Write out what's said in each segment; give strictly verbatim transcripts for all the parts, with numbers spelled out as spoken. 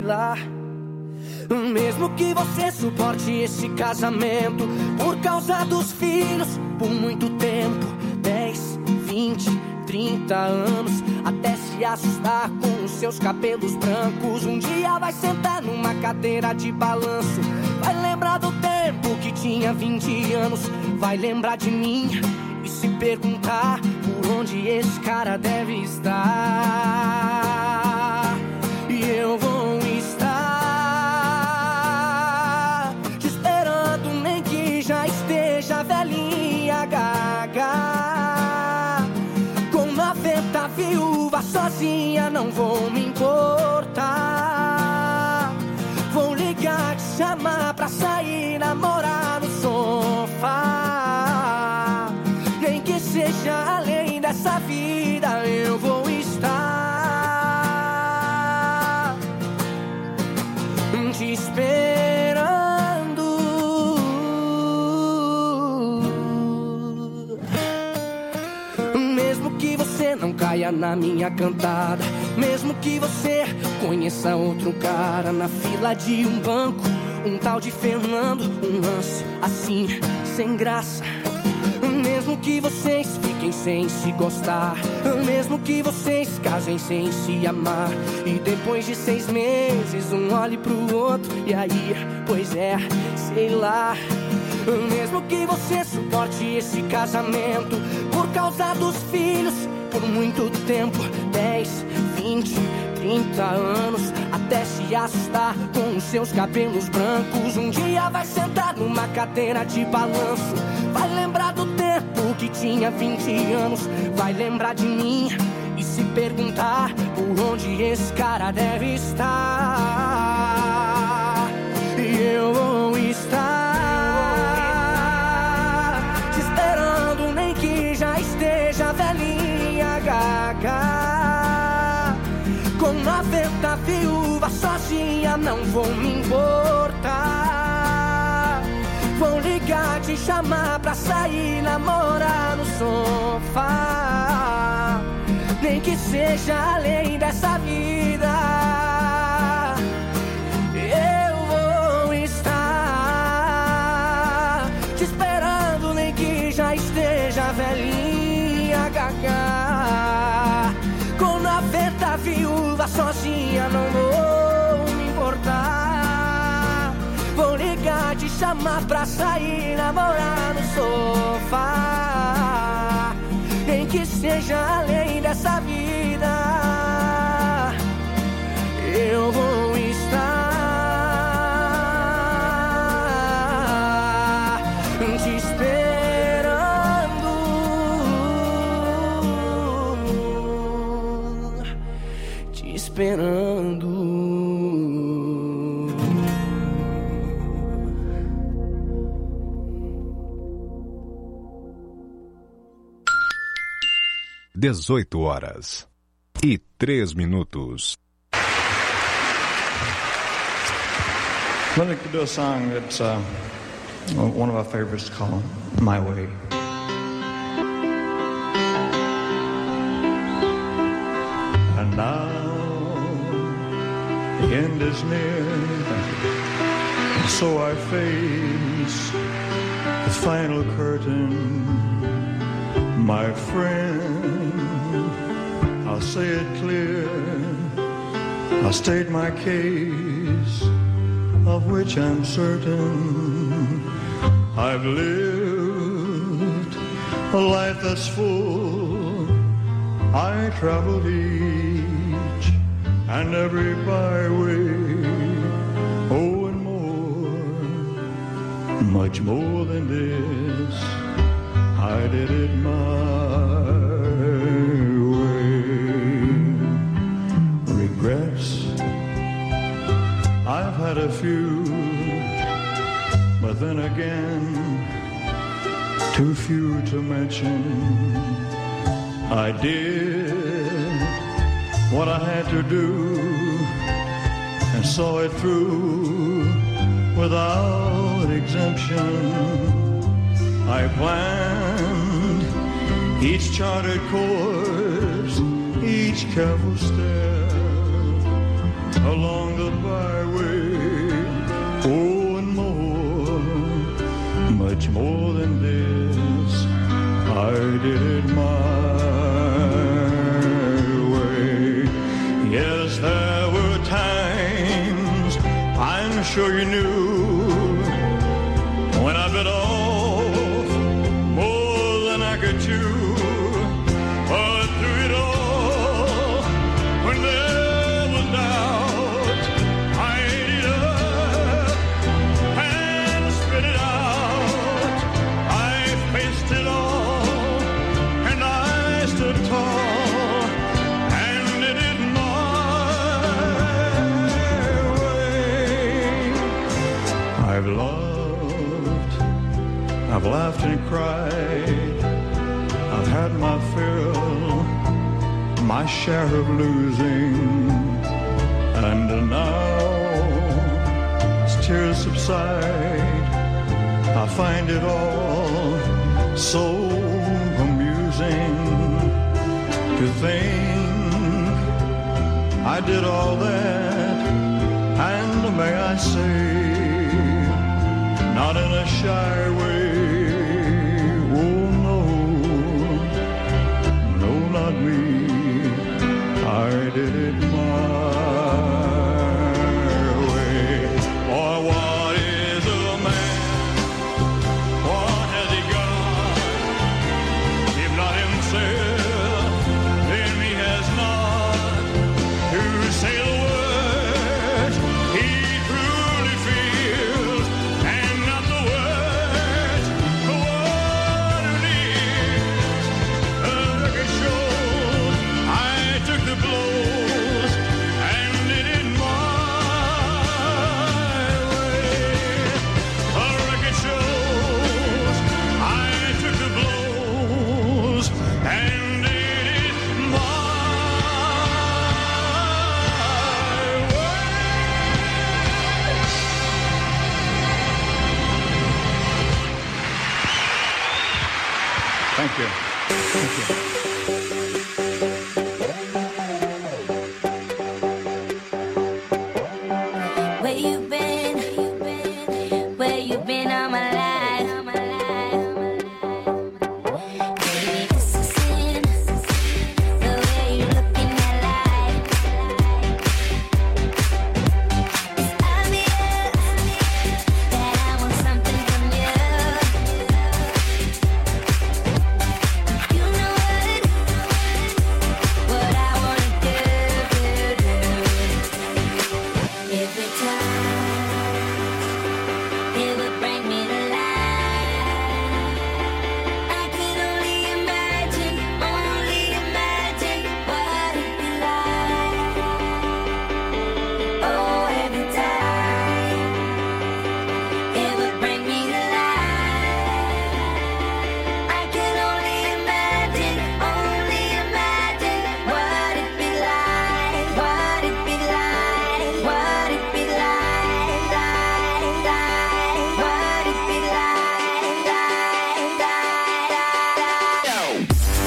lá. Mesmo que você suporte esse casamento por causa dos filhos, por muito tempo, dez, vinte, trinta anos, até se assustar com os seus cabelos brancos. Um dia vai sentar numa cadeira de balanço, vai lembrar do tempo que tinha vinte anos, vai lembrar de mim e se perguntar por onde esse cara deve estar. E eu vou estar te esperando, nem que já esteja velhinha, gaga. Com noventa viúva sozinha, não vou me importar. Vou ligar, te chamar pra sair, namorar no sofá. Nem que seja além dessa vida, eu vou estar te esperando. Mesmo que você não caia na minha cantada, mesmo que você conheça outro cara na fila de um banco, um tal de Fernando, um lance assim, sem graça. Mesmo que vocês fiquem sem se gostar, mesmo que vocês casem sem se amar, e depois de seis meses um olhe pro outro, e aí, pois é, sei lá. Mesmo que você suporte esse casamento por causa dos filhos, por muito tempo, dez, vinte, trinta anos, até se assustar com os seus cabelos brancos. Um dia vai sentar numa cadeira de balanço, vai lembrar do tempo que tinha vinte anos, vai lembrar de mim e se perguntar por onde esse cara deve estar. E eu vou estar te esperando, nem que já esteja velhinha, gaga. Com noventa viúvas sozinha, não vou me importar. Vou ligar, te chamar pra sair, namorar no sofá. Nem que seja além dessa vida, eu vou estar te esperando, nem que já esteja velhinha, gaga. Com noventa viúvas sozinha, não vou me importar. Vou ligar, te chamar pra sair, namorar no sofá. Nem que seja além dessa vida, eu vou estar te esperando, te esperando. dezoito horas e três minutos. Let me do a song that's uh, one of our favorites called My Way. And now the end is near, so I face the final curtain. My friend, I'll say it clear, I'll state my case, of which I'm certain. I've lived a life that's full, I traveled each and every byway, oh and more, much more than this, I did it my way. Regrets, I've had a few, but then again, too few to mention. I did what I had to do and saw it through without exemption. I planned each charted course, each careful step, along the byway. Oh, and more, much more than this, I did it my way. Yes, there were times, I'm sure you knew, when I bit off more than I could chew. But through it all, when there was doubt, I ate it up and spit it out. I faced it all, and I stood tall, and did it my way. I've loved, I've laughed and cried, I've had my fill, my share of losing, and now as tears subside, I find it all so amusing to think I did all that, and may I say, not in a shy way. Oh no, no, not me. I did it my way. Or what is a man? What has he got? If not himself, then he has not to say the words he truly feels, and not the words the one needs. The record shows I took the blows and did it my way. The record shows I took the blows and did it my way. Thank you. Thank you. Where you been? Where you been all my life? Baby, this is sin. The way you look in that light. It's obvious that I want something from you. You know what? What I wanna do, do, do. Every time it would bring me to life. I could only imagine, only imagine what it'd be like. Oh, every time it would bring me to life. I could only imagine, only imagine what it'd be like, what it'd be like, what it'd be like, like, like, what it'd be like, like, like, like.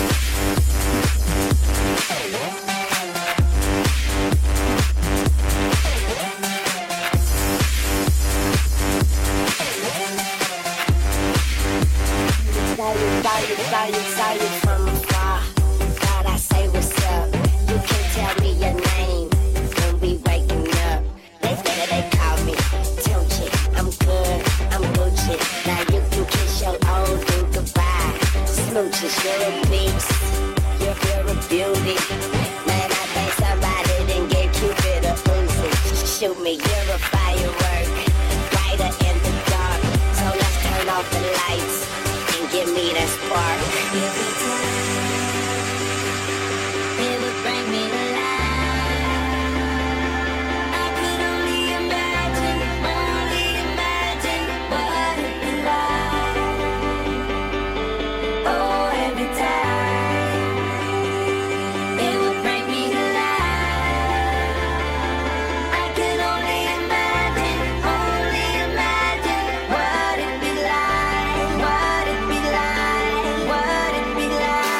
Excited, excited, excited from afar. Thought I say what's up. You can tell me your name when we waking up. They better they call me Tunchi. I'm good, I'm Gucci. Now you can kiss your old dude goodbye. Smooches, you're a beast. You're, you're a beauty. Man, I think somebody didn't get Cupid a Uzi. Shoot me, you're a firework. Brighter in the dark. So let's turn off the lights and give me that spark. Every time it would bring me to life. I could only imagine, only imagine what it'd be like. Oh, every time it would bring me to life. I could only imagine, only imagine what it'd be like, what it'd be like, what it'd be like.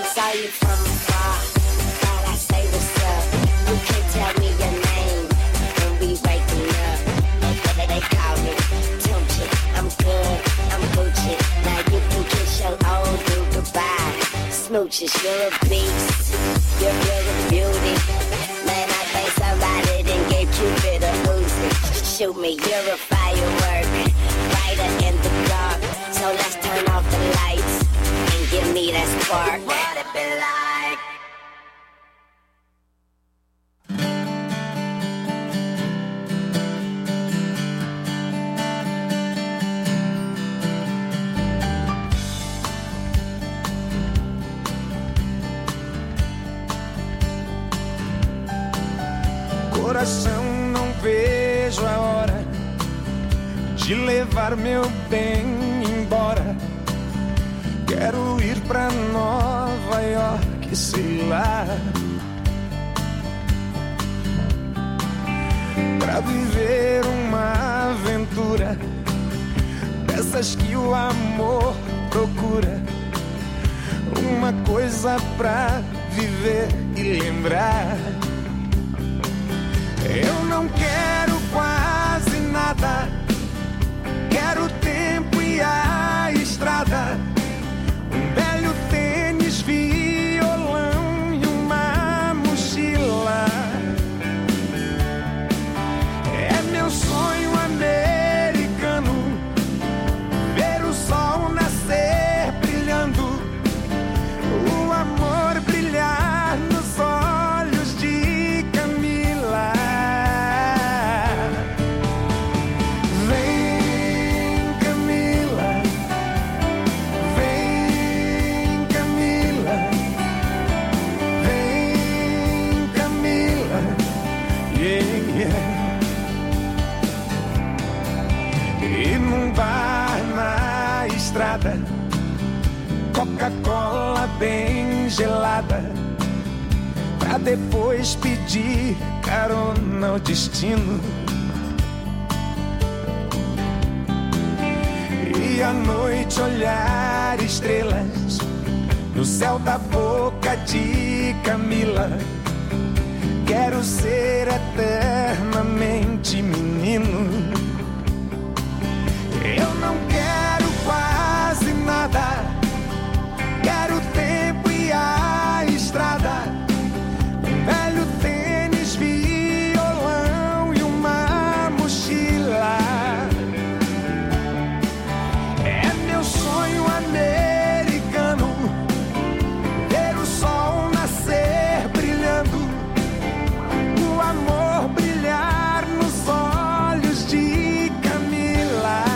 you, saw you from afar. Thought I say what's up. You can't tell me your name when we waking up. They, they call me Tunchi. I'm good, I'm Gucci. Now you can kiss your old dude goodbye. Smooches, you're a beast. You're, you're a beauty. Man, I think somebody done gave Cupid a Uzi. Shoot me, you're a firework. Brighter in the dark. So let's turn off the lights and give me that spark. What it be like? Coração, não vejo a hora de levar meu bem embora. Quero ir pra Nova York, sei lá, pra viver uma aventura dessas que o amor procura. Uma coisa pra viver e lembrar. Eu não quero quase nada, quero o tempo e a estrada, um velho tênis, violão e uma mochila. É meu sonho americano, ver o sol nascer brilhando, o amor brilhar nos olhos de Camila. Coca-Cola bem gelada, pra depois pedir carona ao destino. E à noite olhar estrelas no céu da boca de Camila. Quero ser eternamente menino. Eu não quero quase nada, quero o tempo e a estrada, um velho tênis, violão e uma mochila. É meu sonho americano, ver o sol nascer brilhando, o amor brilhar nos olhos de Camila.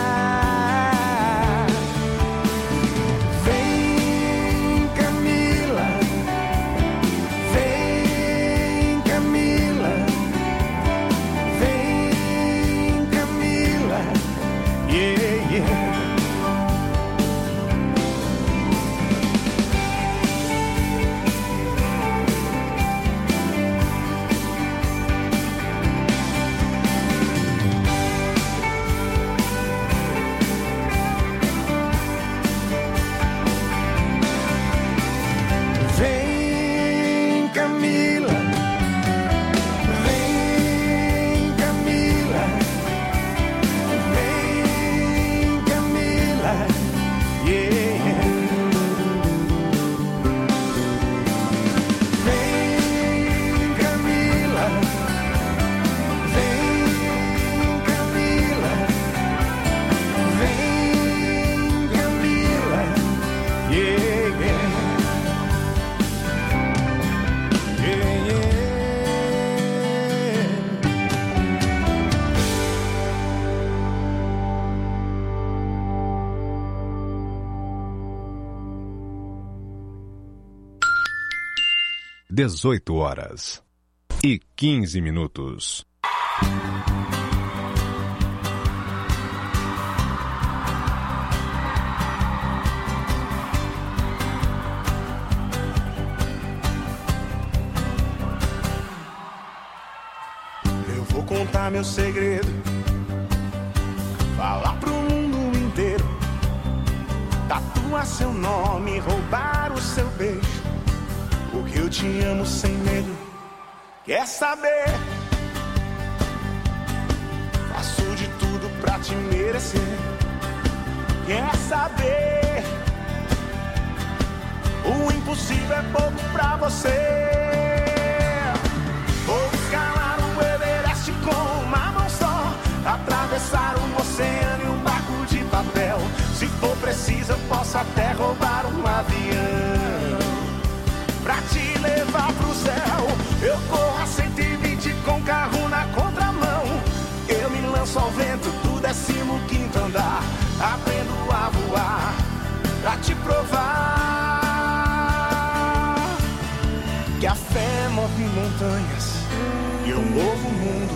dezoito horas e quinze minutos. Eu vou contar meu segredo, falar pro mundo inteiro, tatuar seu nome, roubar o seu beijo. porque eu te amo sem medo. Quer saber? Faço de tudo pra te merecer. Quer saber? O impossível é pouco pra você. Vou escalar o Everest com uma mão só, atravessar o oceano e um barco de papel. Se for preciso eu posso até roubar um avião pra te levar pro céu. Eu corro a cento e vinte com carro na contramão. Eu me lanço ao vento do décimo quinto andar. Aprendo a voar pra te provar que a fé move montanhas e eu movo o mundo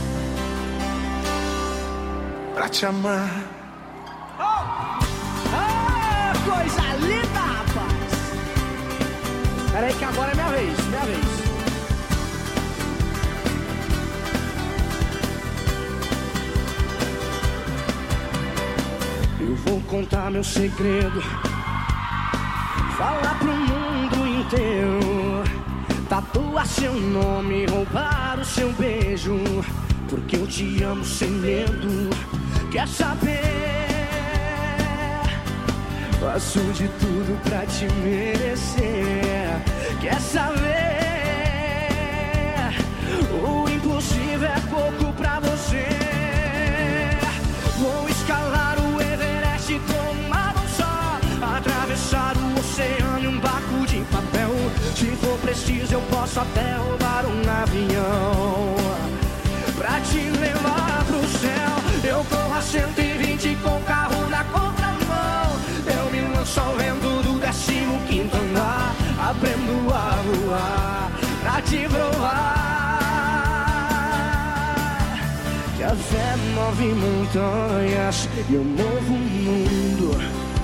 pra te amar. Oh! Ah, coisa linda, rapaz! Peraí que agora é minha vez, minha vez. Eu vou contar meu segredo, falar pro mundo inteiro, tatuar seu nome, roubar o seu beijo, porque eu te amo sem medo. Quer saber? Faço de tudo pra te merecer. Quer saber? O impossível é pouco pra você. Vou escalar o Everest com uma mão só, atravessar o oceano em um barco de papel. Se for preciso eu posso até roubar um avião pra te levar pro céu. Eu corro a cento e vinte com carro na contramão. Eu me lanço ao vento do décimo quinto andar. Aprendo a voar pra te provar que a fé move montanhas e eu movo o mundo.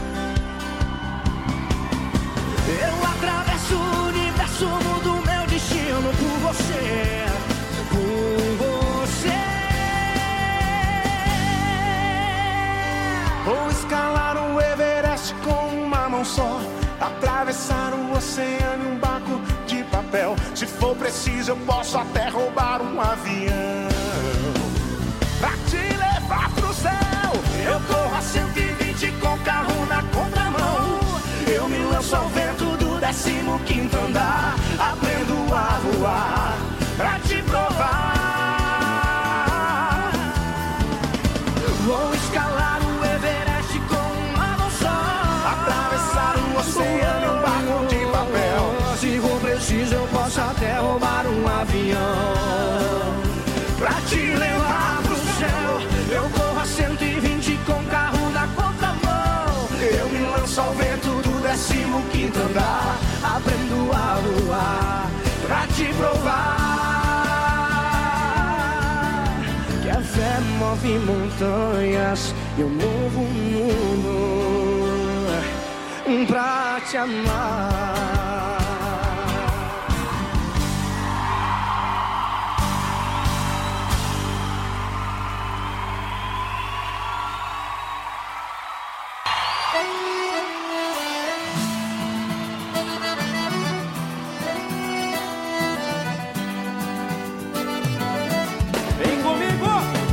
Eu atravesso o universo, mudo meu destino por você, por você. Vou escalar o Everest com uma mão só, atravessar o oceano em um barco de papel. Se for preciso eu posso até roubar um avião pra te levar pro céu. Eu corro a cento e vinte com carro na contramão. Eu me lanço ao vento do décimo quinto andar. Aprendo a voar pra te provar. Vou escalar o Everest com uma mão só, atravessar o oceano em um barco de papel. Se for preciso eu posso até roubar um avião pra te levar pro céu. Eu corro a cento e vinte com carro na contramão. Eu me lanço ao vento do décimo quinto andar. Aprendo a voar pra te provar que a fé move montanhas e eu movo o mundo pra te amar. Vem comigo!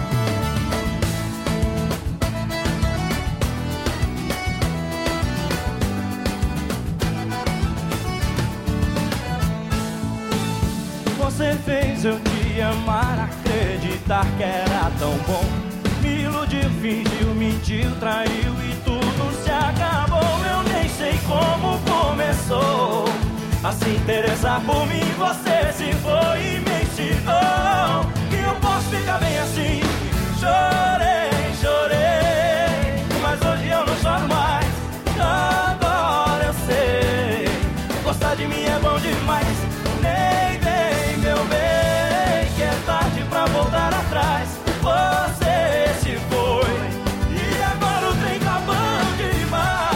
Você fez eu te amar, acreditar que era tão bom. Me iludiu, fingiu, mentiu, traiu e tudo se acabou. Eu nem sei como começou a se interessar por mim. Você se foi e me ensinou que eu posso ficar bem assim. Chorei, chorei, mas hoje eu não choro mais. Agora eu sei, gostar de mim é bom demais. Nem bem, meu bem, que é tarde pra voltar atrás. Você se foi e agora o trem tá bom demais.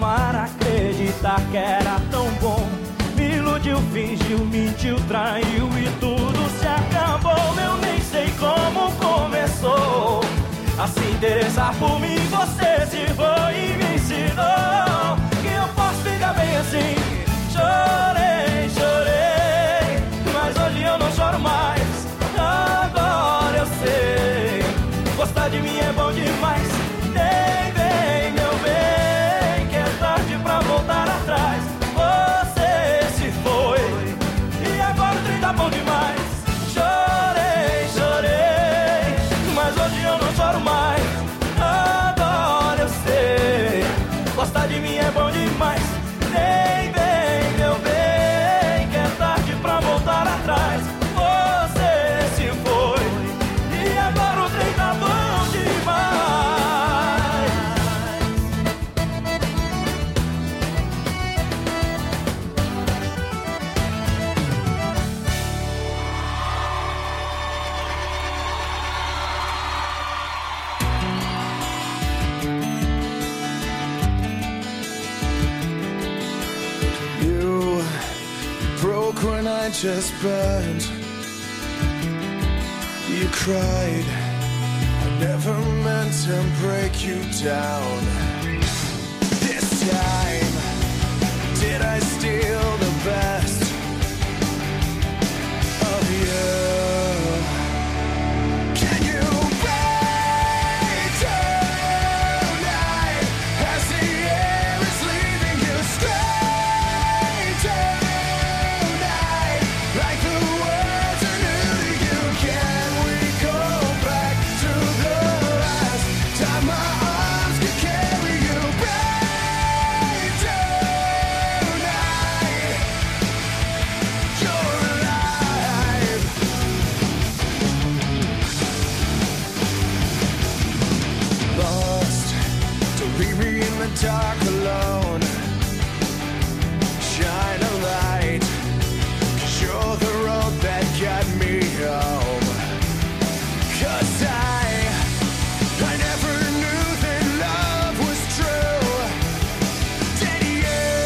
amar, acreditar que era tão bom. Me iludiu, fingiu, mentiu, traiu e tudo se acabou. Eu nem sei como começou a se interessar por mim. Você se foi e me ensinou que eu posso ficar bem assim. Chorei, chorei, mas hoje eu não choro mais. Agora eu sei, gostar de mim é bom demais. Vem, vem, meu bem, que é tarde pra voltar atrás. Você se foi e agora o trem tá bom demais. Chorei, chorei, mas hoje eu não choro mais. Agora eu sei, gostar de mim é bom demais. Vem, vem, meu bem, que é tarde pra voltar atrás. Você se foi e agora o trem tá bom demais. You broke when I just burned. You cried. I never meant to break you down. This time, did I steal the best of you? Can you wait tonight as the air is leaving you straight tonight? Like the words are new to you. Can we go back to the last time my arms could carry you? Right tonight, you're alive. Lost, don't leave me in the dark alone. Shine a light, 'cause you're the road that got me home. 'Cause I, I never knew that love was true. Did you?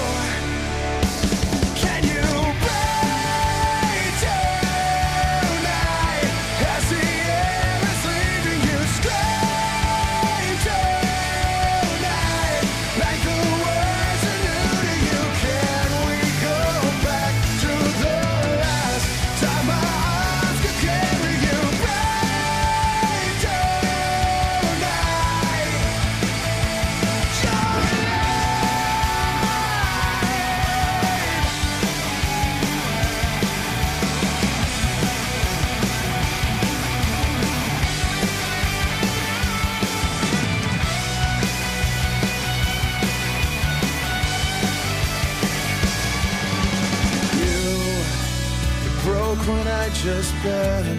Can you wait tonight as the air is leaving you straight tonight? Like the words are new to you. Can we go back to the last time my arms could carry you? Right tonight, you're You, you broke when I just burned.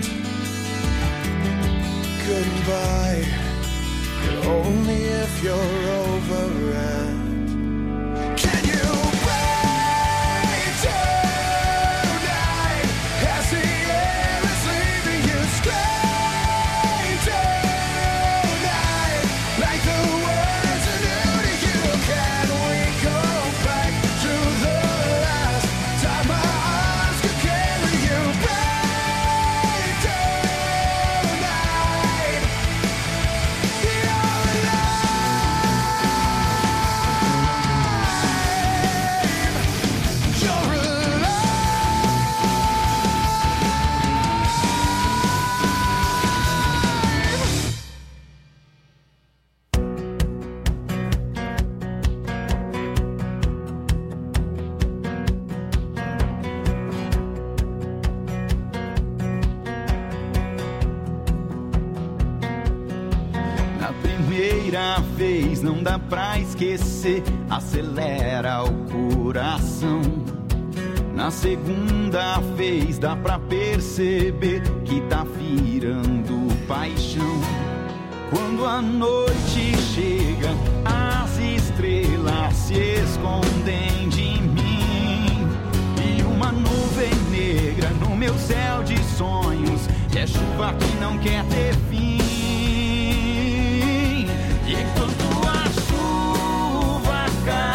Goodbye, but only if you're over it. Can you wait tonight as the air is leaving you straight tonight? Like the words are new to you. Can we go back to the last time my arms could carry you? Right tonight, you're alive. You're alive. Na primeira vez não dá pra esquecer, acelera o coração. Na segunda vez dá pra perceber que tá virando paixão. Quando a noite chega, as estrelas se escondem de mim. E uma nuvem negra no meu céu de sonhos, é chuva que não quer ter fim. E enquanto a chuva cai,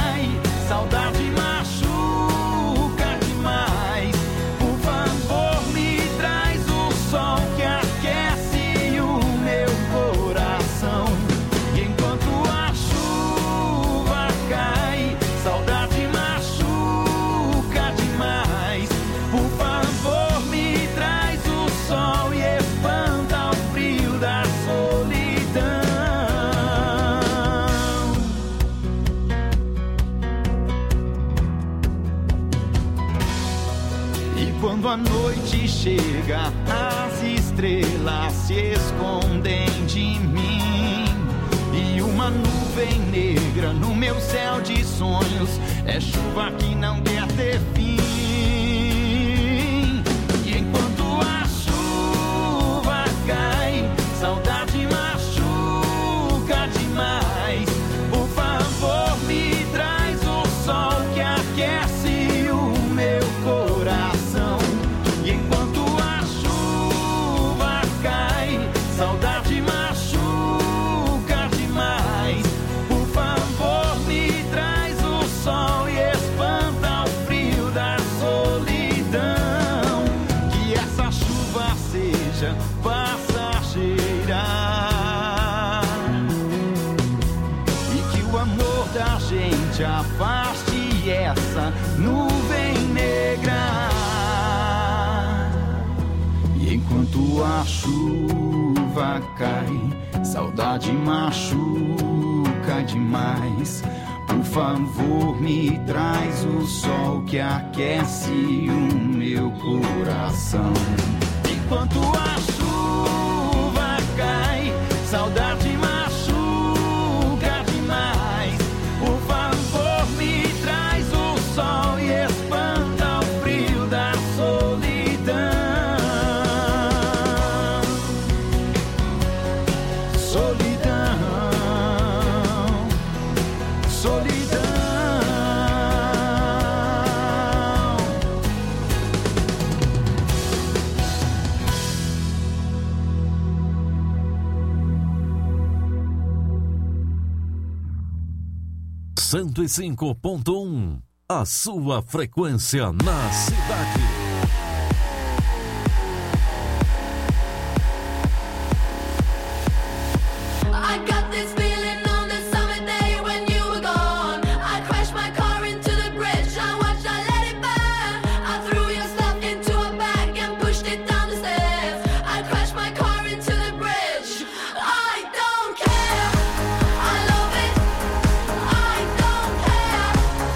chega, as estrelas se escondem de mim. E uma nuvem negra no meu céu de sonhos é chuva que não quer ter fim. E enquanto a chuva cai, saudade machuca demais. Por favor, me traz o sol que aquece o meu coração. E enquanto a chuva cai, saudade machuca demais. Por favor, me traz o sol e espanta o frio da solidão. Que essa chuva seja passageira e que o amor da gente afaste essa nuvem negra. E enquanto a chuva cai, saudade machuca demais. Por favor, me traz o sol que aquece o meu coração. Enquanto a chuva cai, saudade machuca demais. Por favor, me traz o sol e espanta o frio da solidão. Solidão, solidão. cento e cinco ponto um, a sua frequência na cidade. I got this feeling on the summer day when you were gone. I crashed my car into the bridge. I watched, I let it burn. I threw your stuff into a bag and pushed it down the stairs. I crashed my car into the bridge. I don't care. I love it. I don't care.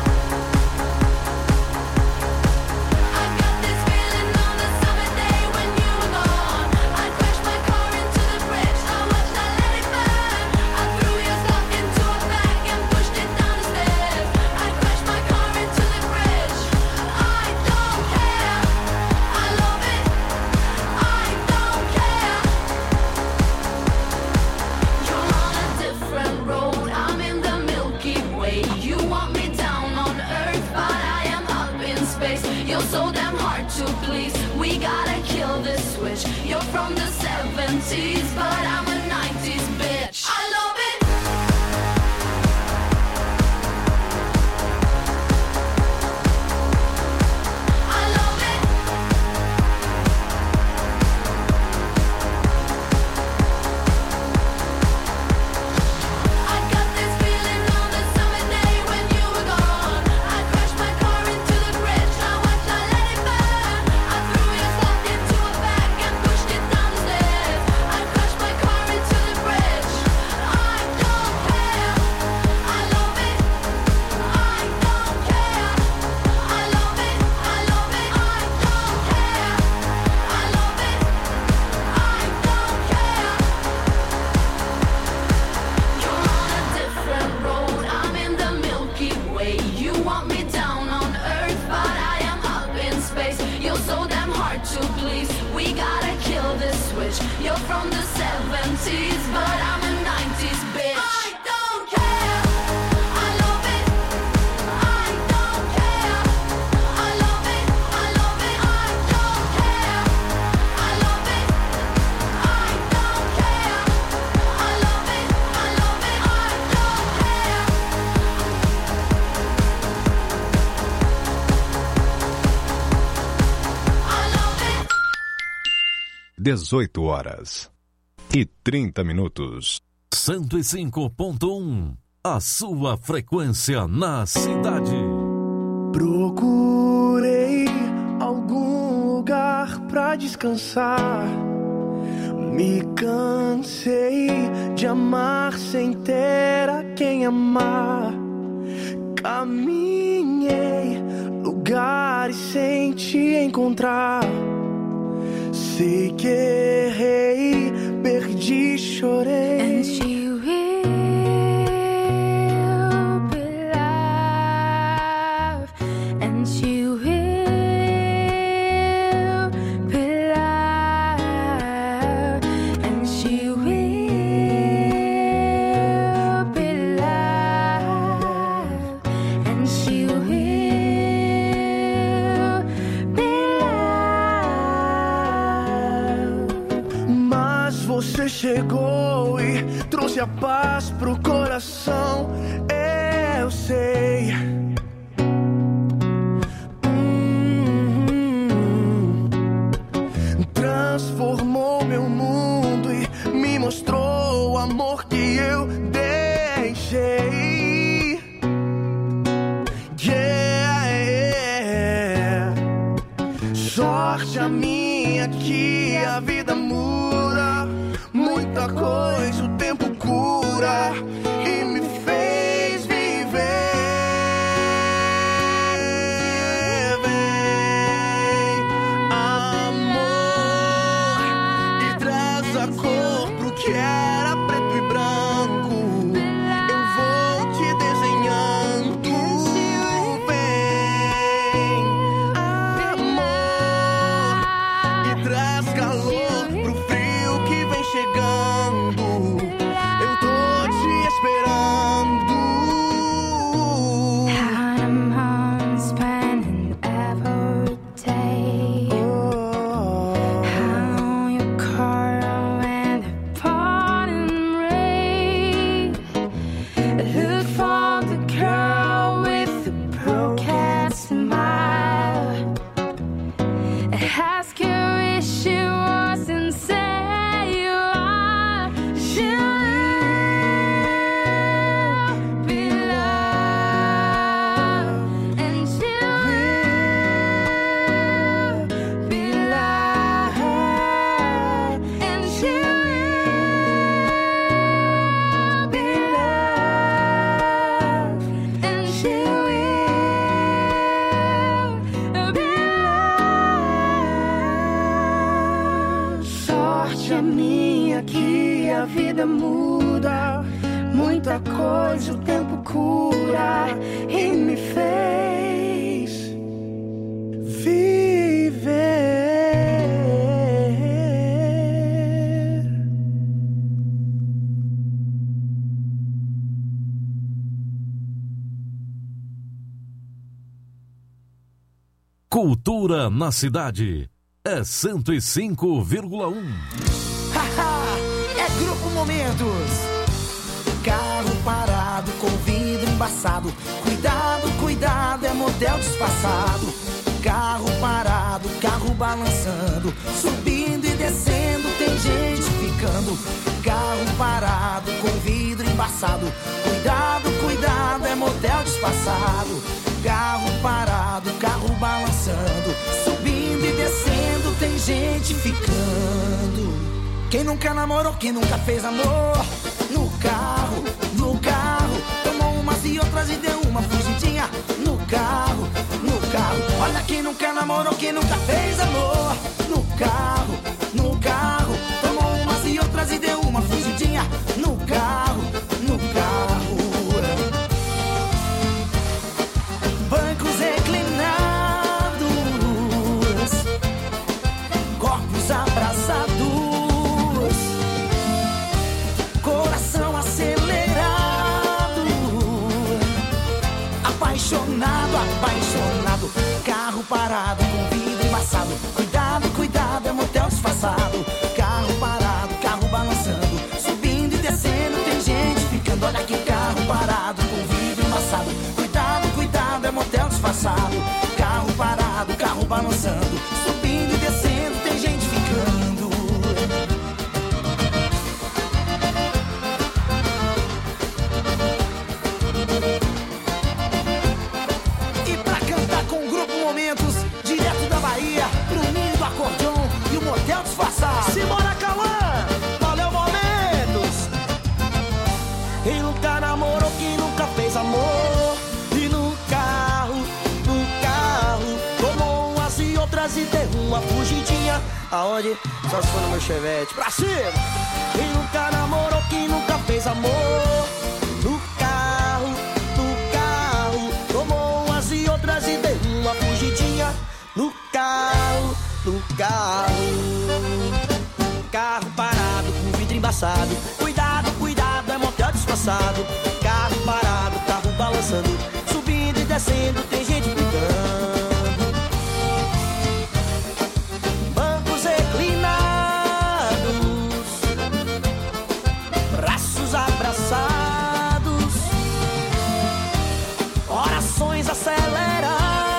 I got this feeling on the summer day when you were gone. I crashed my car into the bridge. I watched, I let it burn. I threw your stuff into a bag and pushed it down the stairs. I crashed my car into the bridge. I don't care. I love it. I don't care. You're on a different road. I'm in the Milky Way. You want me down on Earth, but I am up in space. You're so damn hard to please. We gotta kill this switch. You're from the seventies, but I'm a nineties bitch. I love it. I love it. I got this feeling on the summer day when you were gone. I crashed my car into the bridge. I watched, I let it burn. I threw your stuff into a bag and pushed it down the stairs. I crashed my car into the bridge. I don't care. I love it. I don't care. I love it. I love it. I don't care. I love it. I don't care. You're on a different road. I'm in the Milky Way. You want me down on Earth, but I am up in space. You're so damn hard to please. We gotta kill this switch. You're from the seventies, but I'm a nineties bitch. I don't care. I love it. I don't care. I love it. I love it. I don't care. I love it. I don't care. I love it. I love it. I don't care. I love it. dezoito horas e trinta minutos. cento e cinco ponto um, a sua frequência na cidade. Procurei algum lugar pra descansar. Me cansei de amar sem ter a quem amar. Caminhei lugares sem te encontrar. Sei que errei, perdi, chorei. And she will be loved. And she will be loved. And she will be loved. And she will be loved. Mas você chegou e trouxe a paz pro coração. Eu sei. Hum, transformou meu mundo e me mostrou o amor que eu deixei. Yeah, yeah. Sorte a minha que a vida muda. Muita coisa o tempo cura e me fez viver. Vem, amor, e traz a cor pro que era preto e branco. Eu vou te desenhando. Vem, amor, e traz calor pro frio que vem chegando. Eu tô te esperando. How the moon spending every day. How you call when the pouring rain. Look for the girl with the broken smile. Ask her if she was and say you are. She will be loved. And she will be loved. And she will be loved. And she will be loved. Sorte a minha que a vida muda. Muita coisa o tempo cura e me fez viver. Cultura na cidade. É cento e cinco vírgula um. Haha, é Grupo Momentos. Carro parado com vidro embaçado. Cuidado, cuidado, é motel disfarçado. Carro parado, carro balançando. Subindo e descendo, tem gente ficando. Carro parado com vidro embaçado. Cuidado, cuidado, é motel disfarçado. Carro parado, carro balançando. Subindo e descendo, tem gente ficando. Quem nunca namorou, quem nunca fez amor? No carro, no carro. Tomou umas e outras e deu uma fugidinha. No carro, no carro. Olha quem nunca namorou, quem nunca fez amor. No carro, no carro. Tomou umas e outras e deu uma fugidinha. No carro, no carro. Bancos reclinados, corpos abraçados, coração acelerado, apaixonado, apaixonado. Carro parado com vidro embaçado. Cuidado, cuidado, é motel disfarçado. Carro parado, carro balançando. Subindo e descendo, tem gente ficando. Olha que carro parado com vidro embaçado. Cuidado, cuidado, é motel disfarçado. Carro parado, carro balançando. Subindo e descendo, tem gente ficando. E pra cantar com o Grupo Momentos, direto da Bahia, pro ninho do acordeon e o motel disfarçado. Simbora, Cauã! Valeu, Momentos! Quem nunca namorou, quem nunca fez amor. E no carro, no carro, tomou umas e outras e deu uma Aonde? Só se for no meu Chevette. Pra cima! Quem nunca namorou, quem nunca fez amor? No carro, no carro. Tomou umas e outras e deu uma fugidinha. No carro, no carro. Carro parado, com vidro embaçado. Cuidado, cuidado, é motel disfarçado. Carro parado, carro balançando. Subindo e descendo, tem gente gritando. Bancos reclinados, braços abraçados, corações acelerados.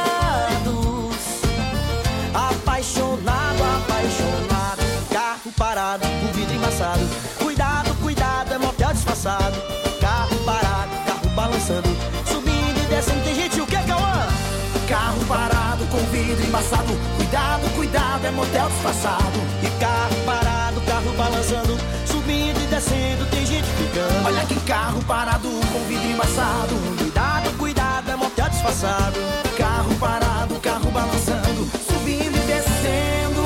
Apaixonado, apaixonado. Carro parado, com vidro embaçado. Cuidado, cuidado, é motel disfarçado. Carro parado, carro balançando. Subindo e descendo, tem gente, o que, Cauã? Carro parado, com vidro embaçado. Cuidado, cuidado, é motel disfarçado. E carro parado, carro balançando. Subindo e descendo, tem gente ficando. Olha que carro parado, com vidro embaçado. Cuidado, cuidado, é motel disfarçado. Carro parado, carro balançando. Subindo e descendo,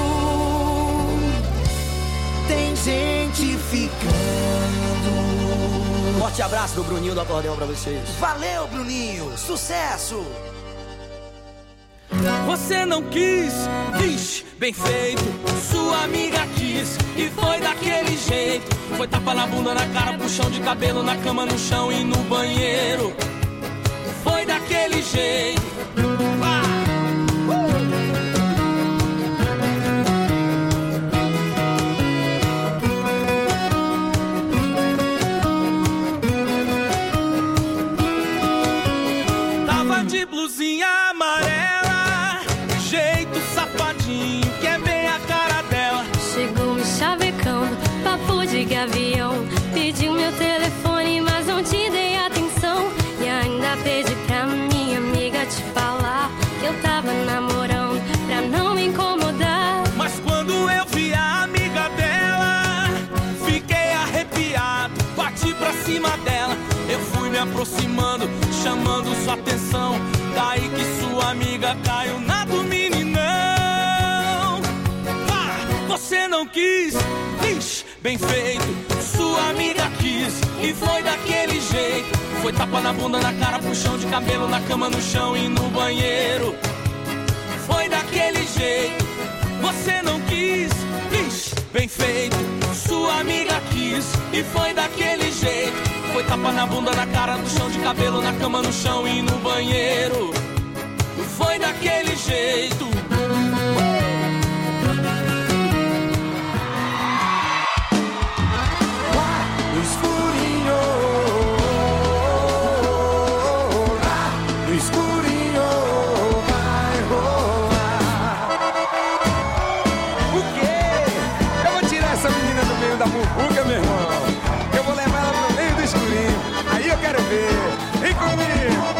tem gente ficando. Forte abraço do Bruninho do Acordeão pra vocês. Valeu, Bruninho, sucesso! Você não quis, vixe, bem feito. Sua amiga quis e foi daquele jeito. Foi tapa na bunda, na cara, puxão de cabelo, na cama, no chão e no banheiro. Foi daquele jeito. Ah! Tava de blusinha amarela, jeito safadinho, que é bem a cara dela. Chegou me chavecando, papo de gavião. Pediu meu telefone, mas não te dei atenção. E ainda pedi pra minha amiga te falar que eu tava namorando, pra não me incomodar. Mas quando eu vi a amiga dela, fiquei arrepiado, bati pra cima dela. Eu fui me aproximando, chamando sua atenção. Daí que sua amiga caiu na do meninão. Ah, você não quis, vixe, bem feito. Sua amiga quis e foi daquele jeito. Foi tapa na bunda, na cara, puxão de cabelo, na cama, no chão e no banheiro. Foi daquele jeito. Você não quis, vixe, bem feito. Sua amiga quis e foi daquele jeito. Foi tapa na bunda, na cara, no chão de cabelo, na cama, no chão e no banheiro. Foi daquele jeito. Lá no escurinho, lá no escurinho vai rolar. O quê? Eu vou tirar essa menina do meio da muvuca, meu irmão. Eu vou levar ela pro meio do escurinho. Aí eu quero ver. Vem comigo.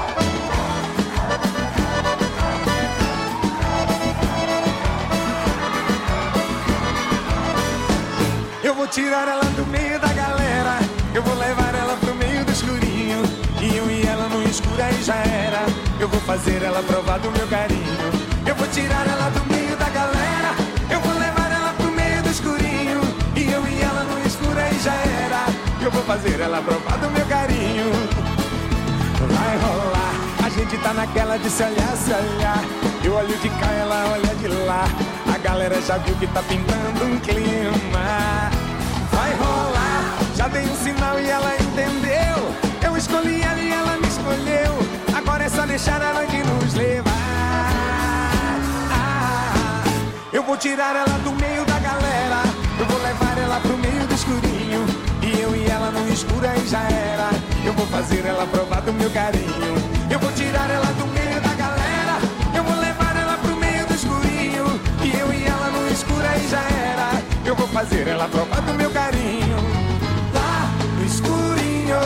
Eu vou tirar ela do meio da galera. Eu vou levar ela pro meio do escurinho. E eu e ela no escuro aí já era. Eu vou fazer ela provar do meu carinho. Eu vou tirar ela do meio da galera. Eu vou levar ela pro meio do escurinho. E eu e ela no escuro aí já era. Eu vou fazer ela provar do meu carinho. Vai rolar. A gente tá naquela de se olhar, se olhar. Eu olho de cá, ela olha de lá. A galera já viu que tá pintando um clima. Vai rolar, já dei um sinal e ela entendeu. Eu escolhi ela e ela me escolheu. Agora é só deixar a noite nos levar. Eu vou tirar ela do meio da galera. Eu vou levar ela pro meio do escurinho. E eu e ela no escuro aí já era. Eu vou fazer ela provar do meu carinho. Eu vou tirar ela do meio da galera. Eu vou levar ela pro meio do escurinho. E eu e ela no escuro aí já era. Eu vou fazer ela provar do meu carinho. Lá no escurinho.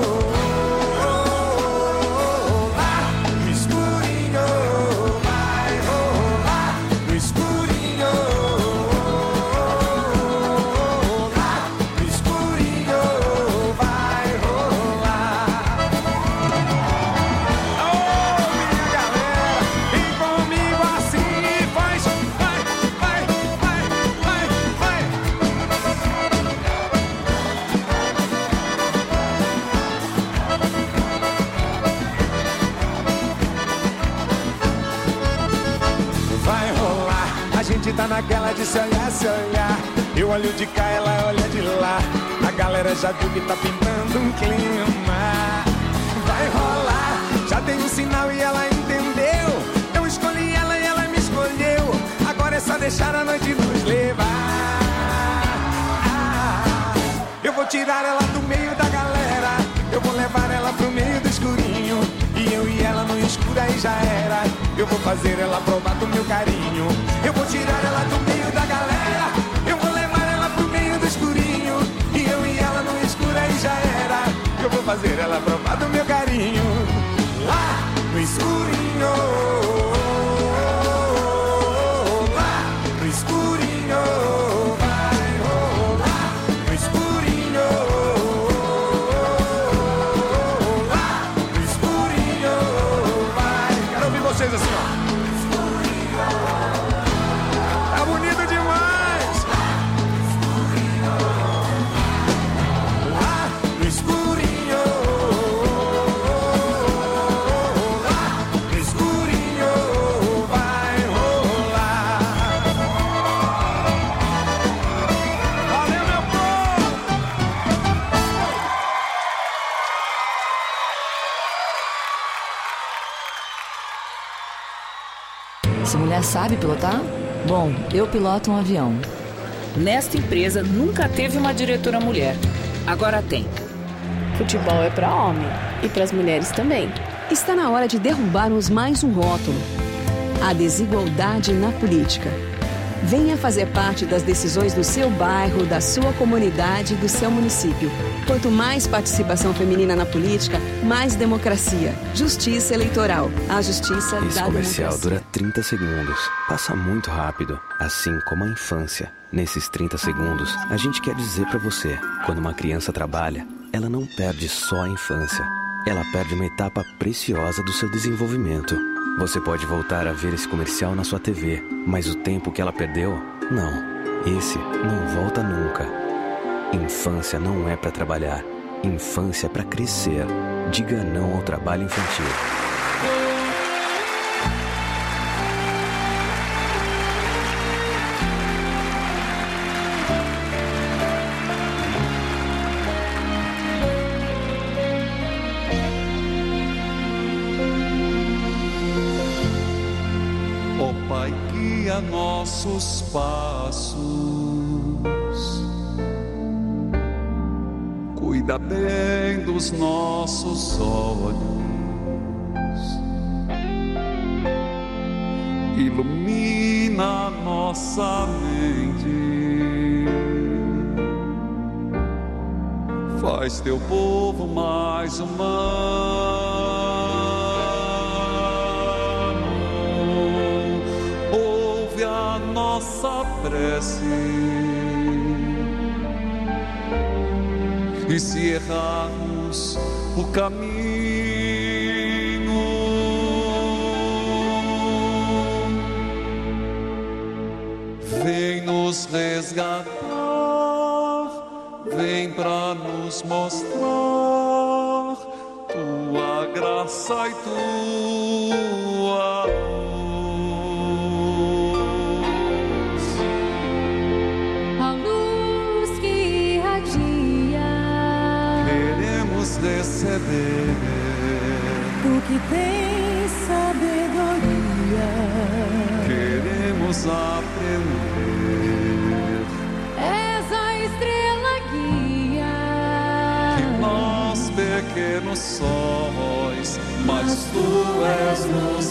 Lá no escurinho. Vai rolar no escurinho. Lá no escurinho. Vai rolar. Ô, minha galera, vem comigo assim, faz, vai, vai, vai. de se olhar, se olhar. Eu olho de cá, ela olha de lá. A galera já viu que tá pintando um clima. Vai rolar, já tem um sinal e ela entendeu. Eu escolhi ela e ela me escolheu. Agora é só deixar a noite nos levar. Eu vou tirar ela do meio da galera. Eu vou levar ela pro meio do escurinho. E eu e ela no escuro aí já era. Eu vou fazer ela provar do meu carinho. Eu vou tirar ela do meio da galera. Eu vou levar ela pro meio do escurinho. E eu e ela no escuro aí já era. Eu vou fazer ela provar do meu carinho. Lá no escurinho. Lá no escurinho. Vai rolar no escurinho. Lá no escurinho. Vai. Quero ouvir vocês assim, ó. Tá bonito demais. Lá no escurinho. Lá no escurinho. Vai rolar. Valeu, meu povo. Essa mulher sabe pilotar? Bom, eu piloto um avião. Nesta empresa nunca teve uma diretora mulher. Agora tem. Futebol é para homem e para as mulheres também. Está na hora de derrubarmos mais um rótulo: a desigualdade na política. Venha fazer parte das decisões do seu bairro, da sua comunidade, do seu município. Quanto mais participação feminina na política, mais democracia. Justiça eleitoral. A justiça Esse da comercial democracia. dura trinta segundos. Passa muito rápido, assim como a infância. Nesses trinta segundos, a gente quer dizer pra você: quando uma criança trabalha, ela não perde só a infância. Ela perde uma etapa preciosa do seu desenvolvimento. Você pode voltar a ver esse comercial na sua T V, mas o tempo que ela perdeu, não. Esse não volta nunca. Infância não é pra trabalhar. Infância é pra crescer. Diga não ao trabalho infantil. Ó Pai, guia nossos passos, cuida bem dos nossos olhos, ilumina nossa mente, faz teu povo mais humano. Nossa prece, e se errarmos o caminho, vem nos resgatar, vem pra nos mostrar tua graça e tua receber tu que tem sabedoria, queremos aprender. És a estrela guia Que nós pequenos sóis, mas tu és luz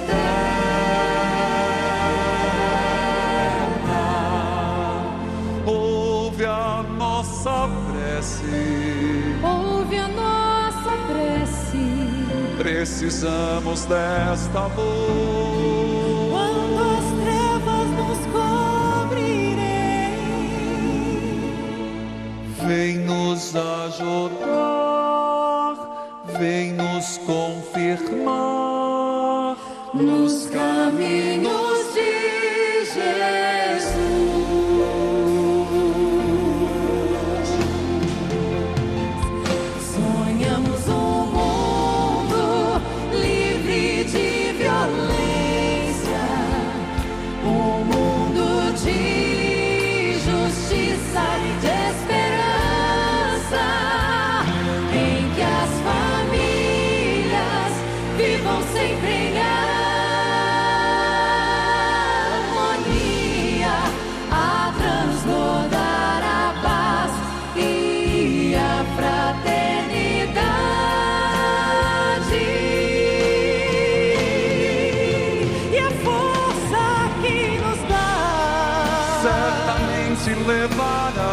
eterna. Ouve a nossa prece, ouve a nossa prece. Precisamos desta luz. Quando as trevas nos cobrirem, vem nos ajudar, vem nos confirmar nos caminhos de Jesus. Sonhamos um mundo livre de violência, um mundo de bem se levarás.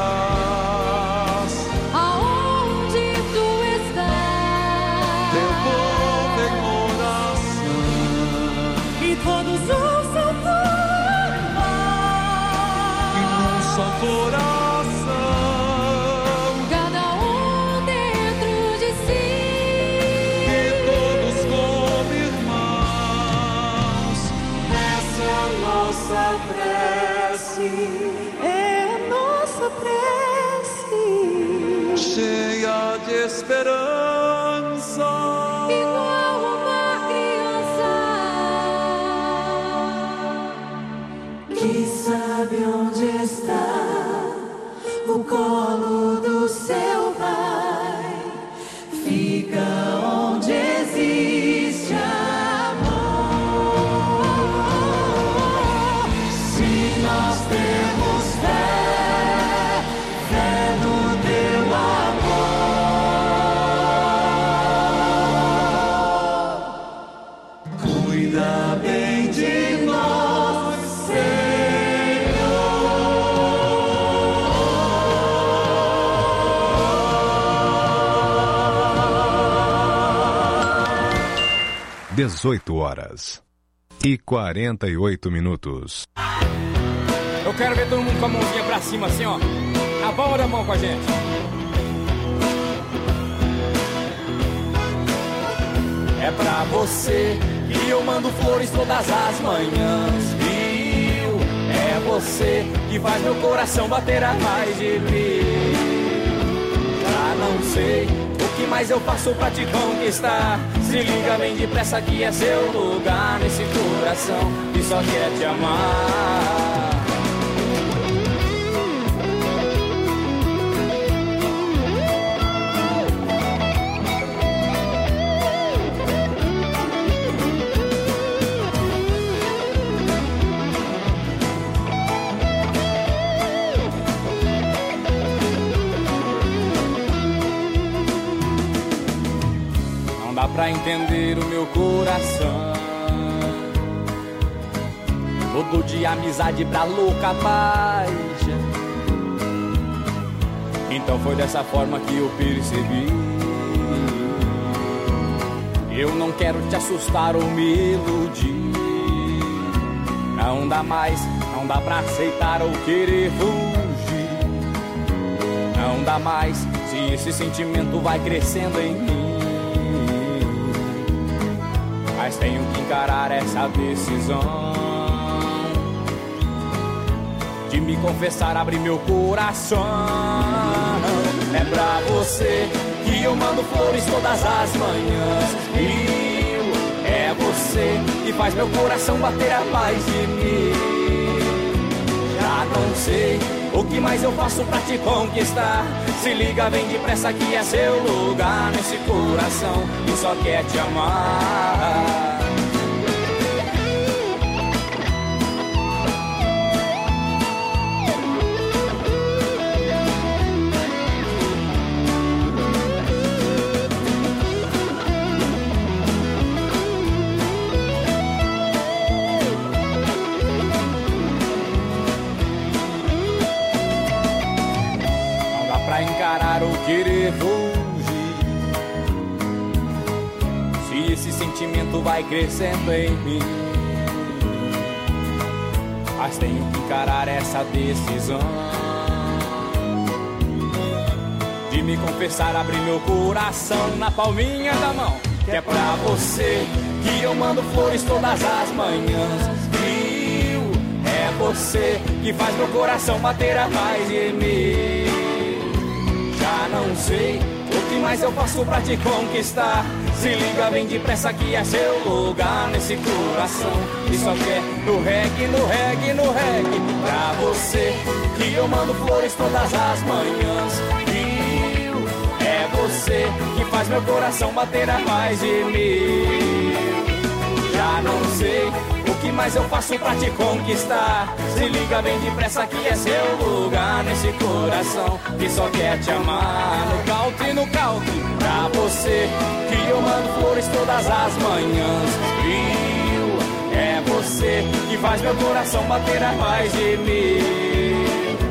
Aonde tu estás, Teu povo em oração, e todos ouçam tua voz, e num só coração, cada um dentro de si, e todos como irmãos. Essa é a nossa prece, é a nossa prece, cheia de esperança, igual uma criança que sabe onde está o colo do seu pai. Fica onde existe amor. Se nós temos fé, fé no teu amor, cuida bem de nós, dezoito horas e quarenta e oito minutos. Eu quero ver todo mundo com a mãozinha pra cima assim, ó. A palma da mão com a gente. É pra você que eu mando flores todas as manhãs, viu? É você que faz meu coração bater atrás de mim. Já não sei o que mais eu faço pra te conquistar. Se liga bem depressa que é seu lugar nesse coração que só quer te amar. Dá pra entender o meu coração, todo de amizade pra louca paixão. Então foi dessa forma que eu percebi. Eu não quero te assustar ou me iludir. Não dá mais, não dá pra aceitar ou querer fugir. Não dá mais se esse sentimento vai crescendo em mim. Mas tenho que encarar essa decisão de me confessar, abrir meu coração. É pra você que eu mando flores todas as manhãs, viu? É você que faz meu coração bater a paz de mim. Já não sei o que mais eu faço pra te conquistar. Se liga bem depressa que é seu lugar nesse coração que só quer te amar. Encarar ou querer fugir, se esse sentimento vai crescendo em mim. Mas tenho que encarar essa decisão de me confessar, abrir meu coração na palminha da mão. Que é pra você que eu mando flores todas as manhãs, viu? É você que faz meu coração bater a paz de mim. Já não sei o que mais eu faço pra te conquistar. Se liga bem depressa que é seu lugar nesse coração que só quer no reggae, no reggae, no reggae. Pra você que eu mando flores todas as manhãs, viu? É você que faz meu coração bater a paz de mim. Já não sei o que mais eu faço pra te conquistar. Se liga bem depressa que é seu lugar nesse coração que só quer te amar. No country, no country. Pra você que eu mando flores todas as manhãs, viu? É você que faz meu coração bater a paz de mim.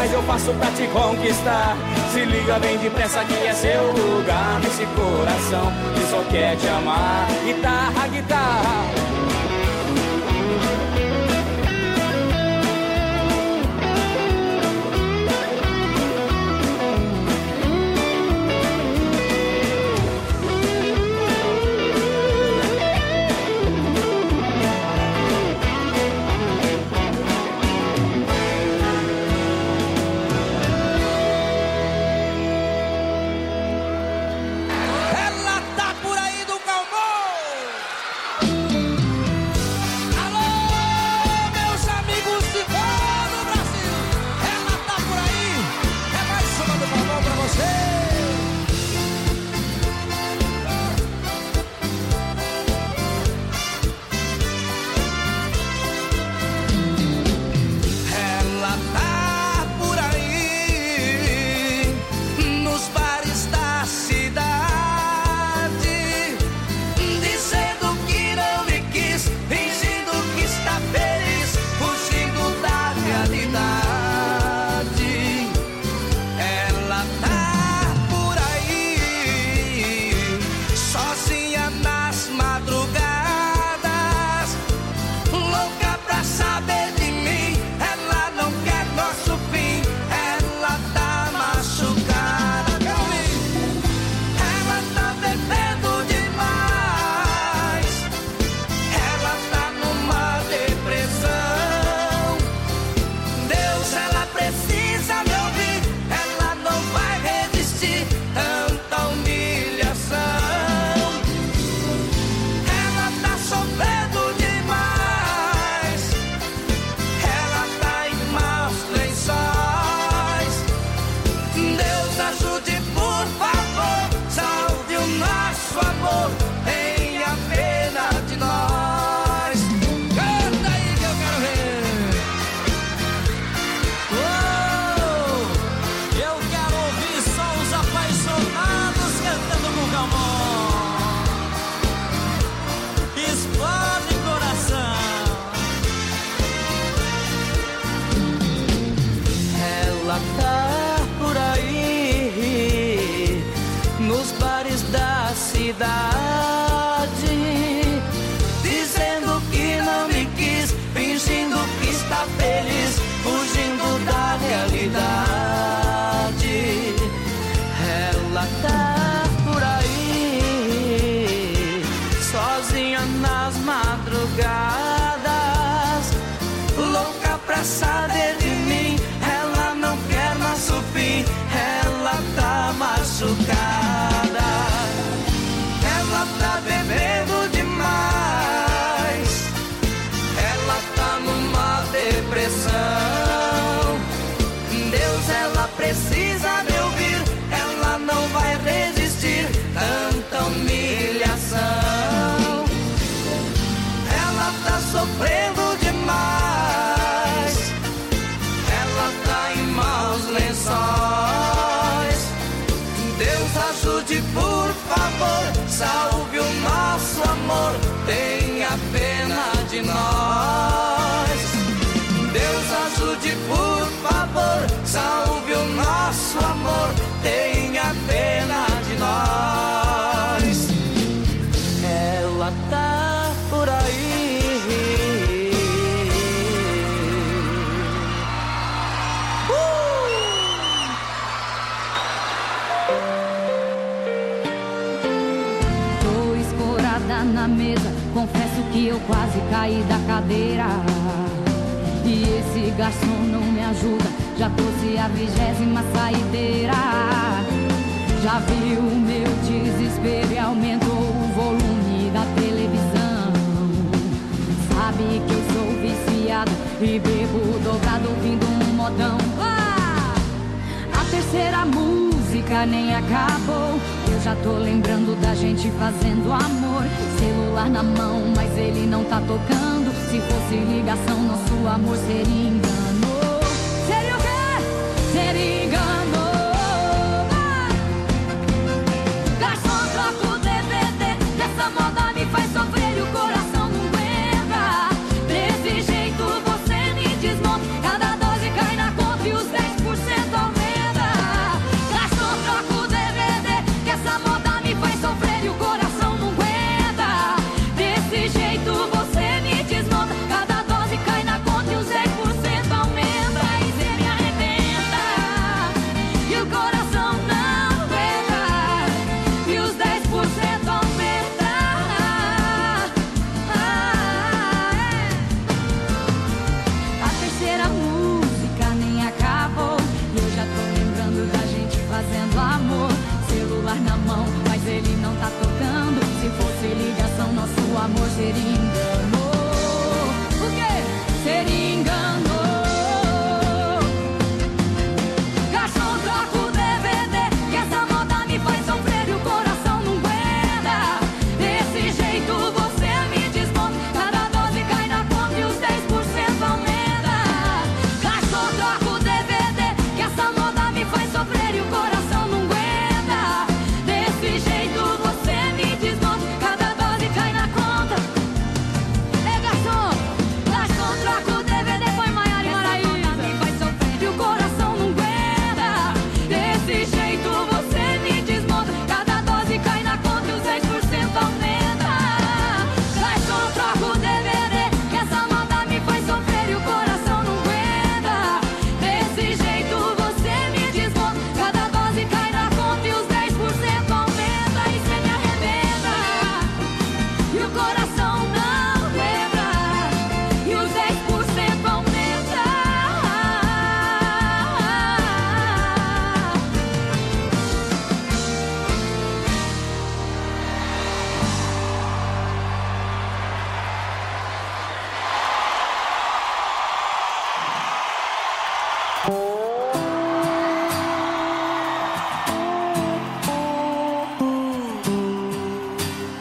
mas eu faço pra te conquistar. Se liga, vem depressa, aqui é seu lugar. Nesse coração que só quer te amar. Guitarra, guitarra. Dizendo que não me quis, fingindo que está feliz, fugindo da realidade. Ela tá por aí, sozinha nas madrugadas, louca pra saber de mim. Ela não quer nosso fim, ela tá machucada. Ela tá bebendo demais, ela tá numa depressão. Deus, ela precisa me ouvir, ela não vai resistir tanta humilhação. Ela tá sofrendo demais, ela tá em maus lençóis. Deus, ajude, por favor, salve o nosso amor, tenha pena de nós. Deus, ajude, por favor, salve o nosso amor, tenha pena de nós. Ela tá por aí. Na mesa, confesso que eu quase caí da cadeira. E esse garçom não me ajuda, já trouxe a vigésima saideira. Já viu o meu desespero e aumentou o volume da televisão. Sabe que eu sou viciado e bebo dobrado ouvindo um modão. Ah! A terceira música nem acabou, eu já tô lembrando da gente fazendo amor. Celular na mão, mas ele não tá tocando. Se fosse ligação, nosso amor seria engano. Seria o quê? Seria engano. Ah! Garçom, troca o D V D, que essa moda me faz sofrer e o coração não aguenta. Desse jeito você me desmonta, cada dose cai na conta e os dez por cento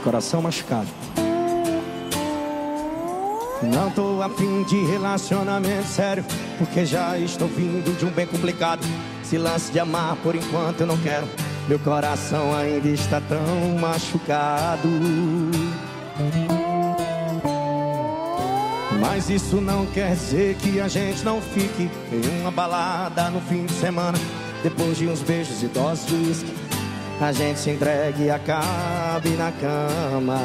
coração machucado. Não tô a fim de relacionamento sério, porque já estou vindo de um bem complicado. Esse lance de amar por enquanto eu não quero, meu coração ainda está tão machucado. Mas isso não quer dizer que a gente não fique em uma balada no fim de semana. Depois de uns beijos e doses de uísque, a gente se entregue e acabe na cama.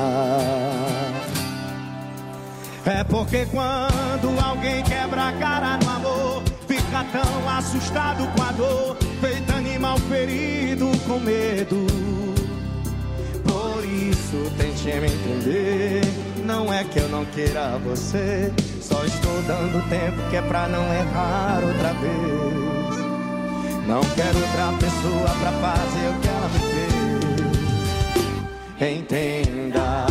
É porque quando alguém quebra a cara no amor, fica tão assustado com a dor, feito animal ferido com medo. Por isso tente me entender, não é que eu não queira você, só estou dando tempo que é pra não errar outra vez. Não quero outra pessoa pra fazer o que ela me fez. Entenda.